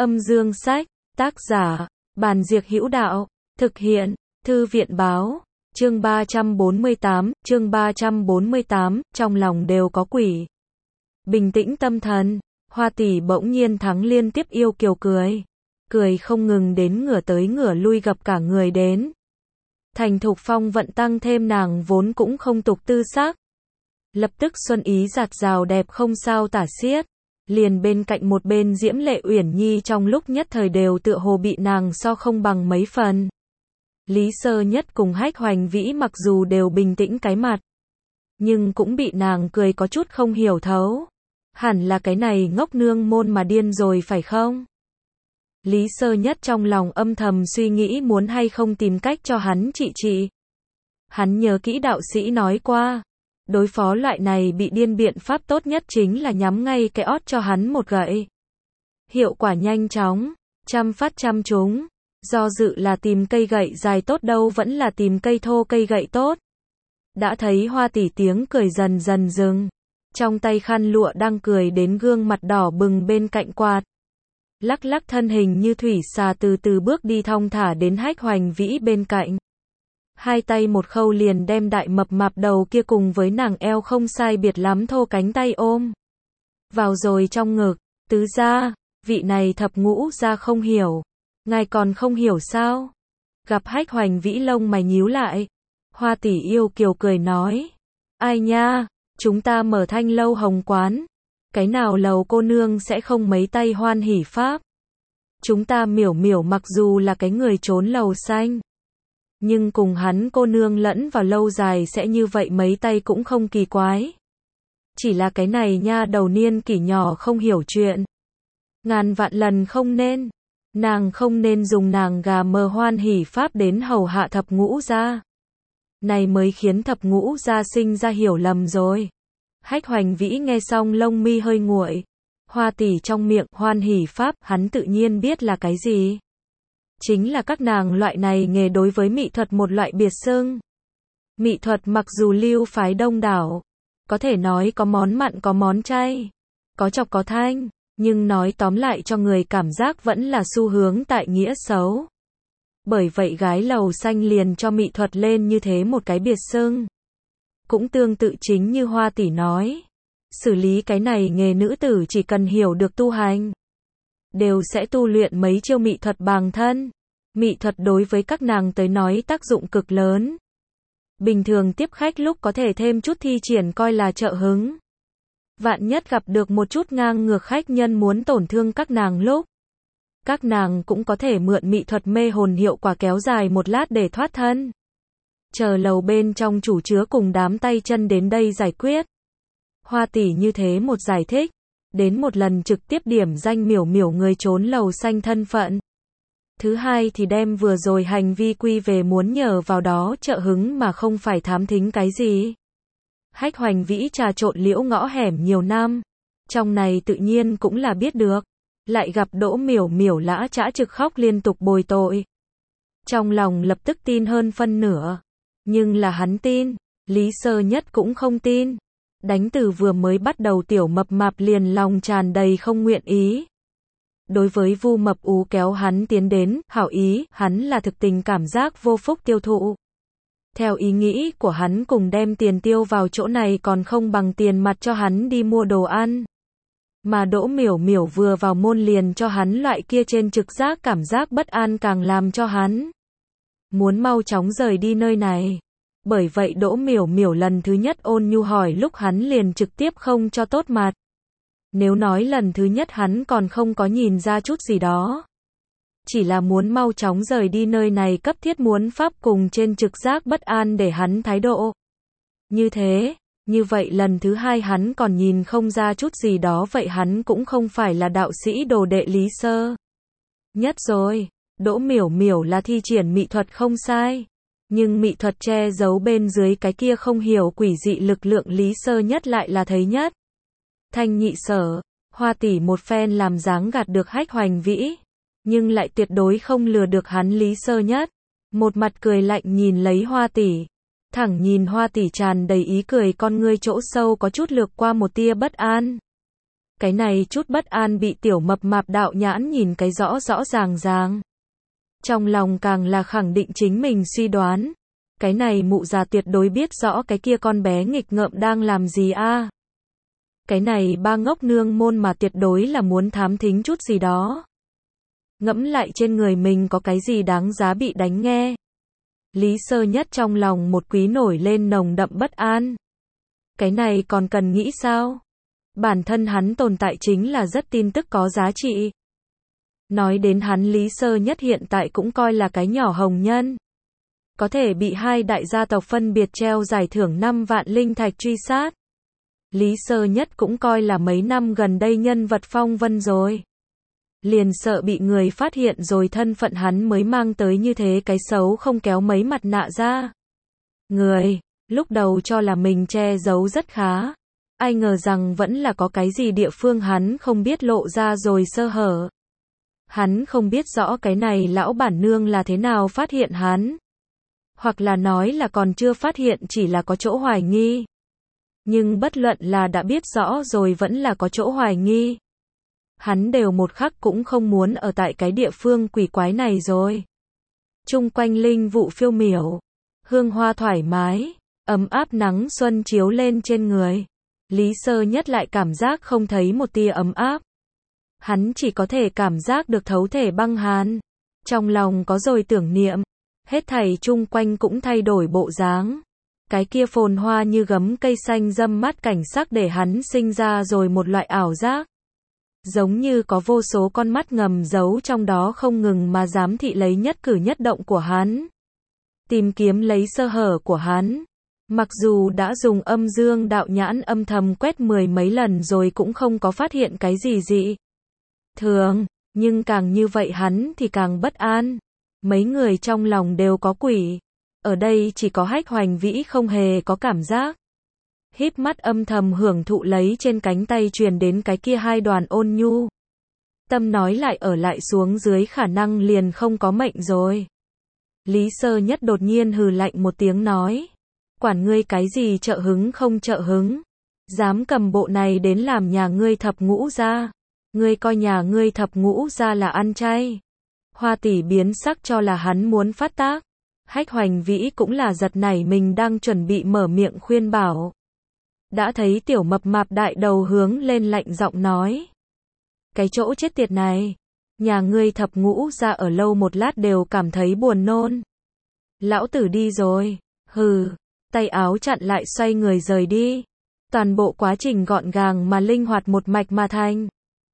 Âm dương sách, tác giả, Bàn Diệc Hữu Đạo, thực hiện, Thư viện báo, chương 348, trong lòng đều có quỷ. Bình tĩnh tâm thần, Hoa tỷ bỗng nhiên thắng liên tiếp yêu kiều cười. Cười không ngừng đến ngửa tới ngửa lui gập cả người đến. Thành thục phong vận tăng thêm nàng vốn cũng không tục tư sắc. Lập tức xuân ý giạt rào đẹp không sao tả xiết. Liền bên cạnh một bên Diễm Lệ Uyển Nhi trong lúc nhất thời đều tựa hồ bị nàng so không bằng mấy phần. Lý Sơ Nhất cùng Hách Hoành Vĩ mặc dù đều bình tĩnh cái mặt, nhưng cũng bị nàng cười có chút không hiểu thấu. Hẳn là cái này ngốc nương môn mà điên rồi phải không? Lý Sơ Nhất trong lòng âm thầm suy nghĩ muốn hay không tìm cách cho hắn trị. Hắn nhớ kỹ đạo sĩ nói qua, đối phó loại này bị điên biện pháp tốt nhất chính là nhắm ngay cái ót cho hắn một gậy. Hiệu quả nhanh chóng, trăm phát trăm trúng. Do dự là tìm cây gậy dài tốt đâu vẫn là tìm cây thô cây gậy tốt. Đã thấy Hoa tỷ tiếng cười dần dần dừng. Trong tay khăn lụa đang cười đến gương mặt đỏ bừng bên cạnh quạt. Lắc lắc thân hình như thủy xà từ từ bước đi thong thả đến Hách Hoành Vĩ bên cạnh. Hai tay một khâu liền đem đại mập mạp đầu kia cùng với nàng eo không sai biệt lắm thô cánh tay ôm vào rồi trong ngực. Tứ gia, vị này thập ngũ gia không hiểu. Ngài còn không hiểu sao? Gặp Hách Hoành Vĩ lông mày nhíu lại. Hoa tỷ yêu kiều cười nói. Ai nha, chúng ta mở Thanh Lâu Hồng quán. Cái nào lầu cô nương sẽ không mấy tay hoan hỉ pháp. Chúng ta miểu miểu mặc dù là cái người trốn lầu xanh, nhưng cùng hắn cô nương lẫn vào lâu dài sẽ như vậy mấy tay cũng không kỳ quái. Chỉ là cái này nha đầu niên kỷ nhỏ không hiểu chuyện. Ngàn vạn lần không nên. Nàng không nên dùng nàng gà mờ hoan hỉ pháp đến hầu hạ thập ngũ gia. Này mới khiến thập ngũ gia sinh ra hiểu lầm rồi. Hách Hoành Vĩ nghe xong lông mi hơi nguội. Hoa tỷ trong miệng hoan hỉ pháp hắn tự nhiên biết là cái gì. Chính là các nàng loại này nghề đối với mỹ thuật một loại biệt xưng. Mỹ thuật mặc dù lưu phái đông đảo, có thể nói có món mặn có món chay, có chọc có thanh, nhưng nói tóm lại cho người cảm giác vẫn là xu hướng tại nghĩa xấu. Bởi vậy gái lầu xanh liền cho mỹ thuật lên như thế một cái biệt xưng. Cũng tương tự chính như Hoa tỷ nói, xử lý cái này nghề nữ tử chỉ cần hiểu được tu hành, đều sẽ tu luyện mấy chiêu mỹ thuật bằng thân. Mỹ thuật đối với các nàng tới nói tác dụng cực lớn. Bình thường tiếp khách lúc có thể thêm chút thi triển coi là trợ hứng. Vạn nhất gặp được một chút ngang ngược khách nhân muốn tổn thương các nàng lúc, các nàng cũng có thể mượn mỹ thuật mê hồn hiệu quả kéo dài một lát để thoát thân. Chờ lầu bên trong chủ chứa cùng đám tay chân đến đây giải quyết. Hoa tỷ như thế một giải thích, đến một lần trực tiếp điểm danh miểu miểu người trốn lầu xanh thân phận. Thứ hai thì đem vừa rồi hành vi quy về muốn nhờ vào đó trợ hứng mà không phải thám thính cái gì. Hách Hoành Vĩ trà trộn liễu ngõ hẻm nhiều năm, trong này tự nhiên cũng là biết được, lại gặp Đỗ miểu miểu lã chã trực khóc liên tục bồi tội. Trong lòng lập tức tin hơn phân nửa, nhưng là hắn tin, Lý Sơ Nhất cũng không tin. Đánh từ vừa mới bắt đầu tiểu mập mạp liền lòng tràn đầy không nguyện ý. Đối với Vu Mập Ú kéo hắn tiến đến, hảo ý, hắn là thực tình cảm giác vô phúc tiêu thụ. Theo ý nghĩ của hắn cùng đem tiền tiêu vào chỗ này còn không bằng tiền mặt cho hắn đi mua đồ ăn. Mà Đỗ miểu miểu vừa vào môn liền cho hắn loại kia trên trực giác cảm giác bất an càng làm cho hắn muốn mau chóng rời đi nơi này. Bởi vậy Đỗ miểu miểu lần thứ nhất ôn nhu hỏi lúc hắn liền trực tiếp không cho tốt mặt. Nếu nói lần thứ nhất hắn còn không có nhìn ra chút gì đó, chỉ là muốn mau chóng rời đi nơi này cấp thiết muốn pháp cùng trên trực giác bất an để hắn thái độ như thế, như vậy lần thứ hai hắn còn nhìn không ra chút gì đó vậy hắn cũng không phải là đạo sĩ đồ đệ Lý Sơ Nhất rồi. Đỗ miểu miểu là thi triển mỹ thuật không sai, nhưng mỹ thuật che giấu bên dưới cái kia không hiểu quỷ dị lực lượng Lý Sơ Nhất lại là thấy nhất. Thanh nhị sở, Hoa tỷ một phen làm dáng gạt được Hách Hoành Vĩ, nhưng lại tuyệt đối không lừa được hắn Lý Sơ Nhất. Một mặt cười lạnh nhìn lấy Hoa tỷ, thẳng nhìn Hoa tỷ tràn đầy ý cười con ngươi chỗ sâu có chút lược qua một tia bất an. Cái này chút bất an bị tiểu mập mạp đạo nhãn nhìn cái rõ rõ ràng ràng. Trong lòng càng là khẳng định chính mình suy đoán. Cái này mụ già tuyệt đối biết rõ cái kia con bé nghịch ngợm đang làm gì a. Cái này ba ngốc nương môn mà tuyệt đối là muốn thám thính chút gì đó. Ngẫm lại trên người mình có cái gì đáng giá bị đánh nghe. Lý Sơ Nhất trong lòng một quý nổi lên nồng đậm bất an. Cái này còn cần nghĩ sao? Bản thân hắn tồn tại chính là rất tin tức có giá trị. Nói đến hắn Lý Sơ Nhất hiện tại cũng coi là cái nhỏ hồng nhân. Có thể bị hai đại gia tộc phân biệt treo giải thưởng 5 vạn linh thạch truy sát. Lý Sơ Nhất cũng coi là mấy năm gần đây nhân vật phong vân rồi. Liền sợ bị người phát hiện rồi thân phận hắn mới mang tới như thế cái xấu không kéo mấy mặt nạ ra. Người, lúc đầu cho là mình che giấu rất khá. Ai ngờ rằng vẫn là có cái gì địa phương hắn không biết lộ ra rồi sơ hở. Hắn không biết rõ cái này lão bản nương là thế nào phát hiện hắn. Hoặc là nói là còn chưa phát hiện chỉ là có chỗ hoài nghi. Nhưng bất luận là đã biết rõ rồi vẫn là có chỗ hoài nghi. Hắn đều một khắc cũng không muốn ở tại cái địa phương quỷ quái này rồi. Chung quanh linh vụ phiêu miểu, hương hoa thoải mái, ấm áp nắng xuân chiếu lên trên người. Lý Sơ Nhất lại cảm giác không thấy một tia ấm áp. Hắn chỉ có thể cảm giác được thấu thể băng hàn. Trong lòng có rồi tưởng niệm. Hết thảy chung quanh cũng thay đổi bộ dáng. Cái kia phồn hoa như gấm cây xanh râm mát cảnh sắc để hắn sinh ra rồi một loại ảo giác. Giống như có vô số con mắt ngầm giấu trong đó không ngừng mà giám thị lấy nhất cử nhất động của hắn. Tìm kiếm lấy sơ hở của hắn. Mặc dù đã dùng âm dương đạo nhãn âm thầm quét mười mấy lần rồi cũng không có phát hiện cái gì dị thường, nhưng càng như vậy hắn thì càng bất an. Mấy người trong lòng đều có quỷ. Ở đây chỉ có Hách Hoành Vĩ không hề có cảm giác. Híp mắt âm thầm hưởng thụ lấy trên cánh tay truyền đến cái kia hai đoàn ôn nhu. Tâm nói lại ở lại xuống dưới khả năng liền không có mệnh rồi. Lý Sơ Nhất đột nhiên hừ lạnh một tiếng nói. Quản ngươi cái gì trợ hứng không trợ hứng. Dám cầm bộ này đến làm nhà ngươi thập ngũ gia. Ngươi coi nhà ngươi thập ngũ gia là ăn chay. Hoa tỷ biến sắc cho là hắn muốn phát tác. Hách Hoành Vĩ cũng là giật nảy mình đang chuẩn bị mở miệng khuyên bảo. Đã thấy tiểu mập mạp đại đầu hướng lên lạnh giọng nói. Cái chỗ chết tiệt này. Nhà ngươi thập ngũ gia ở lâu một lát đều cảm thấy buồn nôn. Lão tử đi rồi. Hừ. Tay áo chặn lại xoay người rời đi. Toàn bộ quá trình gọn gàng mà linh hoạt một mạch mà thành.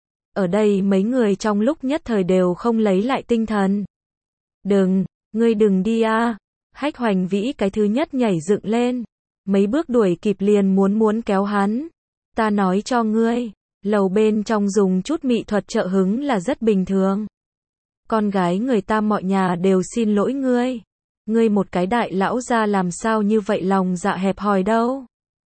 Ở đây mấy người trong lúc nhất thời đều không lấy lại tinh thần. Đừng, ngươi đừng đi a. Hách Hoành Vĩ cái thứ nhất nhảy dựng lên. Mấy bước đuổi kịp liền muốn kéo hắn. Ta nói cho ngươi, lầu bên trong dùng chút mỹ thuật trợ hứng là rất bình thường. Con gái người ta mọi nhà đều xin lỗi ngươi. Ngươi một cái đại lão gia làm sao như vậy lòng dạ hẹp hòi đâu.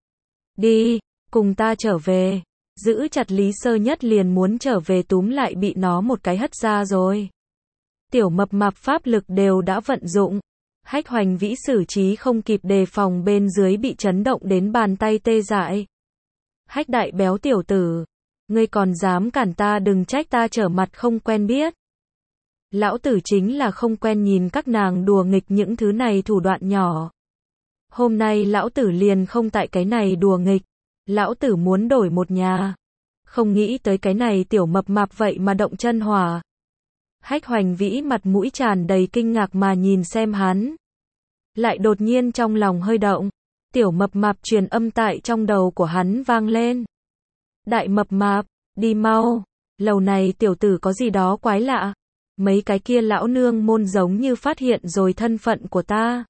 Đi, cùng ta trở về. Giữ chặt Lý Sơ Nhất liền muốn trở về túm lại bị nó một cái hất ra rồi. Tiểu mập mạp pháp lực đều đã vận dụng. Hách Hoành Vĩ xử trí không kịp đề phòng bên dưới bị chấn động đến bàn tay tê dại. Hách đại béo tiểu tử. Ngươi còn dám cản ta đừng trách ta trở mặt không quen biết. Lão tử chính là không quen nhìn các nàng đùa nghịch những thứ này thủ đoạn nhỏ. Hôm nay lão tử liền không tại cái này đùa nghịch. Lão tử muốn đổi một nhà. Không nghĩ tới cái này tiểu mập mạp vậy mà động chân hỏa. Hách Hoành Vĩ mặt mũi tràn đầy kinh ngạc mà nhìn xem hắn. Lại đột nhiên trong lòng hơi động. Tiểu mập mạp truyền âm tại trong đầu của hắn vang lên. Đại mập mạp, đi mau. Lầu này tiểu tử có gì đó quái lạ. Mấy cái kia lão nương môn giống như phát hiện rồi thân phận của ta.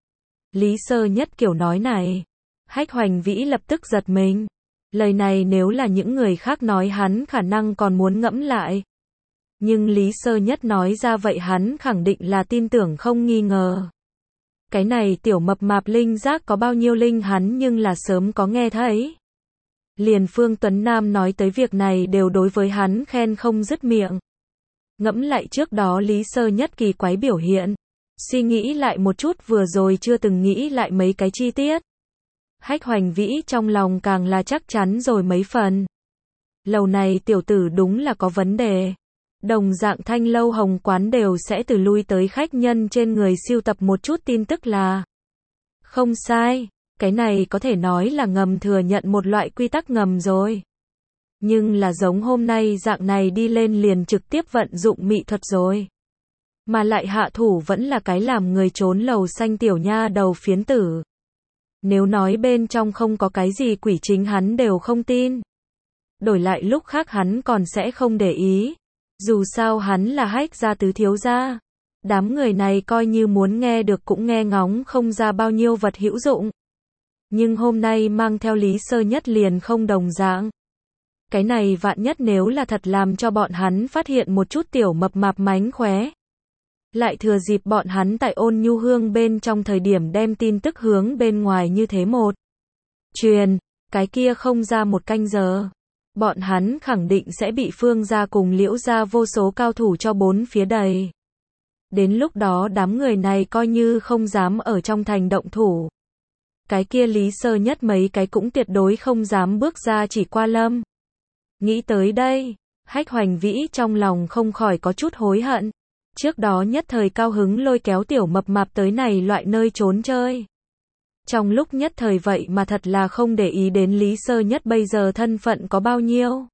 Lý Sơ Nhất kiểu nói này. Hách Hoành Vĩ lập tức giật mình. Lời này nếu là những người khác nói hắn khả năng còn muốn ngẫm lại. Nhưng Lý Sơ Nhất nói ra vậy hắn khẳng định là tin tưởng không nghi ngờ. Cái này tiểu mập mạp linh giác có bao nhiêu linh hắn nhưng là sớm có nghe thấy. Liền Phương Tuấn Nam nói tới việc này đều đối với hắn khen không dứt miệng. Ngẫm lại trước đó Lý Sơ Nhất kỳ quái biểu hiện. Suy nghĩ lại một chút vừa rồi chưa từng nghĩ lại mấy cái chi tiết. Hách Hoành Vĩ trong lòng càng là chắc chắn rồi mấy phần. Lầu này tiểu tử đúng là có vấn đề. Đồng dạng Thanh lâu Hồng quán đều sẽ từ lui tới khách nhân trên người sưu tập một chút tin tức là. Không sai, cái này có thể nói là ngầm thừa nhận một loại quy tắc ngầm rồi. Nhưng là giống hôm nay dạng này đi lên liền trực tiếp vận dụng mị thuật rồi. Mà lại hạ thủ vẫn là cái làm người trốn lầu xanh tiểu nha đầu phiến tử. Nếu nói bên trong không có cái gì quỷ chính hắn đều không tin. Đổi lại lúc khác hắn còn sẽ không để ý. Dù sao hắn là Hách gia tứ thiếu gia. Đám người này coi như muốn nghe được cũng nghe ngóng không ra bao nhiêu vật hữu dụng. Nhưng hôm nay mang theo Lý Sơ Nhất liền không đồng dạng. Cái này vạn nhất nếu là thật làm cho bọn hắn phát hiện một chút tiểu mập mạp mánh khóe. Lại thừa dịp bọn hắn tại Ôn Nhu Hương bên trong thời điểm đem tin tức hướng bên ngoài như thế một. Truyền, cái kia không ra một canh giờ. Bọn hắn khẳng định sẽ bị Phương gia cùng Liễu gia vô số cao thủ cho bốn phía đầy. Đến lúc đó đám người này coi như không dám ở trong thành động thủ. Cái kia Lý Sơ Nhất mấy cái cũng tuyệt đối không dám bước ra chỉ qua lâm. Nghĩ tới đây, Hách Hoành Vĩ trong lòng không khỏi có chút hối hận. Trước đó nhất thời cao hứng lôi kéo tiểu mập mạp tới này loại nơi trốn chơi. Trong lúc nhất thời vậy mà thật là không để ý đến Lý Sơ Nhất bây giờ thân phận có bao nhiêu.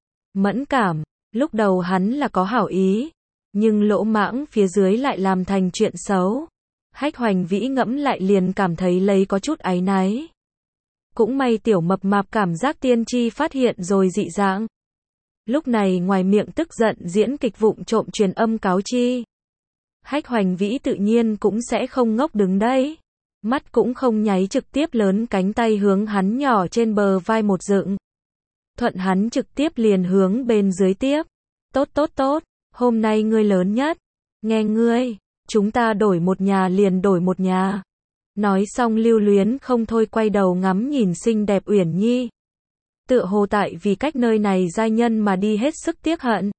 Mẫn cảm, lúc đầu hắn là có hảo ý, nhưng lỗ mãng phía dưới lại làm thành chuyện xấu. Hách Hoành Vĩ ngẫm lại liền cảm thấy lấy có chút áy náy. Cũng may tiểu mập mạp cảm giác tiên tri phát hiện rồi dị dạng. Lúc này ngoài miệng tức giận diễn kịch vụng trộm truyền âm cáo chi. Hách Hoành Vĩ tự nhiên cũng sẽ không ngốc đứng đấy. Mắt cũng không nháy trực tiếp lớn cánh tay hướng hắn nhỏ trên bờ vai một dựng. Thuận hắn trực tiếp liền hướng bên dưới tiếp. Tốt tốt tốt, hôm nay ngươi lớn nhất. Nghe ngươi, chúng ta đổi một nhà liền đổi một nhà. Nói xong lưu luyến không thôi quay đầu ngắm nhìn xinh đẹp Uyển Nhi. Tựa hồ tại vì cách nơi này giai nhân mà đi hết sức tiếc hận.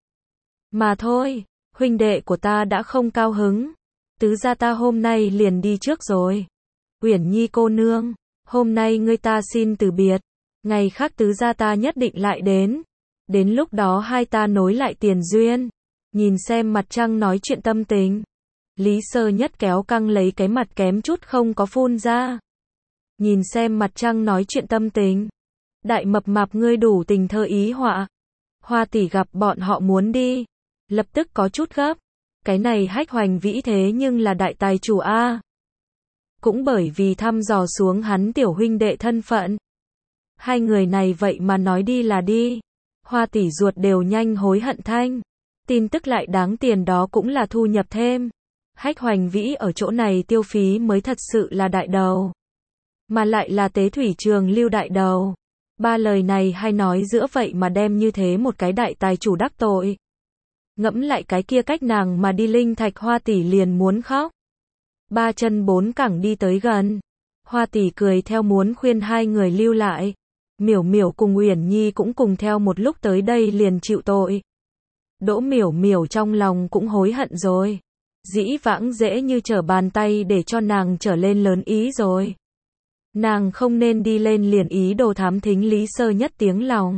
Mà thôi, huynh đệ của ta đã không cao hứng. Tứ gia ta hôm nay liền đi trước rồi. Uyển Nhi cô nương, hôm nay ngươi ta xin từ biệt. Ngày khác tứ gia ta nhất định lại đến. Đến lúc đó hai ta nối lại tiền duyên. Nhìn xem mặt trăng nói chuyện tâm tình. Lý Sơ Nhất kéo căng lấy cái mặt kém chút không có phun ra. Nhìn xem mặt trăng nói chuyện tâm tình. Đại mập mạp ngươi đủ tình thơ ý họa. Hoa tỷ gặp bọn họ muốn đi. Lập tức có chút gấp. Cái này Hách Hoành Vĩ thế nhưng là đại tài chủ A. Cũng bởi vì thăm dò xuống hắn tiểu huynh đệ thân phận. Hai người này vậy mà nói đi là đi. Hoa tỷ ruột đều nhanh hối hận thanh. Tin tức lại đáng tiền đó cũng là thu nhập thêm. Hách Hoành Vĩ ở chỗ này tiêu phí mới thật sự là đại đầu. Mà lại là tế thủy trường lưu đại đầu. Ba lời này hay nói giữa vậy mà đem như thế một cái đại tài chủ đắc tội. Ngẫm lại cái kia cách nàng mà đi linh thạch Hoa tỷ liền muốn khóc. Ba chân bốn cẳng đi tới gần. Hoa tỷ cười theo muốn khuyên hai người lưu lại. Miểu Miểu cùng Uyển Nhi cũng cùng theo một lúc tới đây liền chịu tội. Đỗ Miểu Miểu trong lòng cũng hối hận rồi. Dĩ vãng dễ như trở bàn tay để cho nàng trở lên lớn ý rồi. Nàng không nên đi lên liền ý đồ thám thính Lý Sơ Nhất tiếng lòng.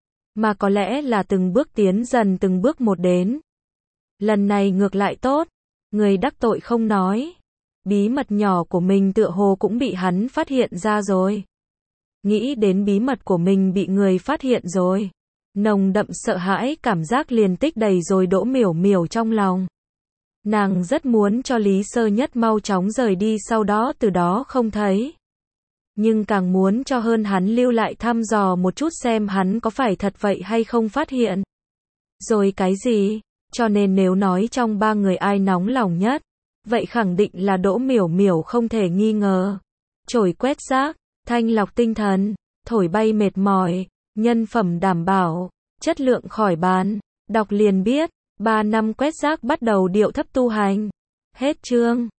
Mà có lẽ là từng bước tiến dần từng bước một đến. Lần này ngược lại tốt. Người đắc tội không nói. Bí mật nhỏ của mình tựa hồ cũng bị hắn phát hiện ra rồi. Nghĩ đến bí mật của mình bị người phát hiện rồi. Nồng đậm sợ hãi cảm giác liền tích đầy rồi Đỗ Miểu Miểu trong lòng. Nàng rất muốn cho Lý Sơ Nhất mau chóng rời đi sau đó từ đó không thấy. Nhưng càng muốn cho hơn hắn lưu lại thăm dò một chút xem hắn có phải thật vậy hay không phát hiện. Rồi cái gì? Cho nên nếu nói trong ba người ai nóng lòng nhất, vậy khẳng định là Đỗ Miểu Miểu không thể nghi ngờ. Chổi quét rác, thanh lọc tinh thần, thổi bay mệt mỏi, nhân phẩm đảm bảo, chất lượng khỏi bàn, đọc liền biết, 3 năm quét rác bắt đầu điệu thấp tu hành. Hết chương.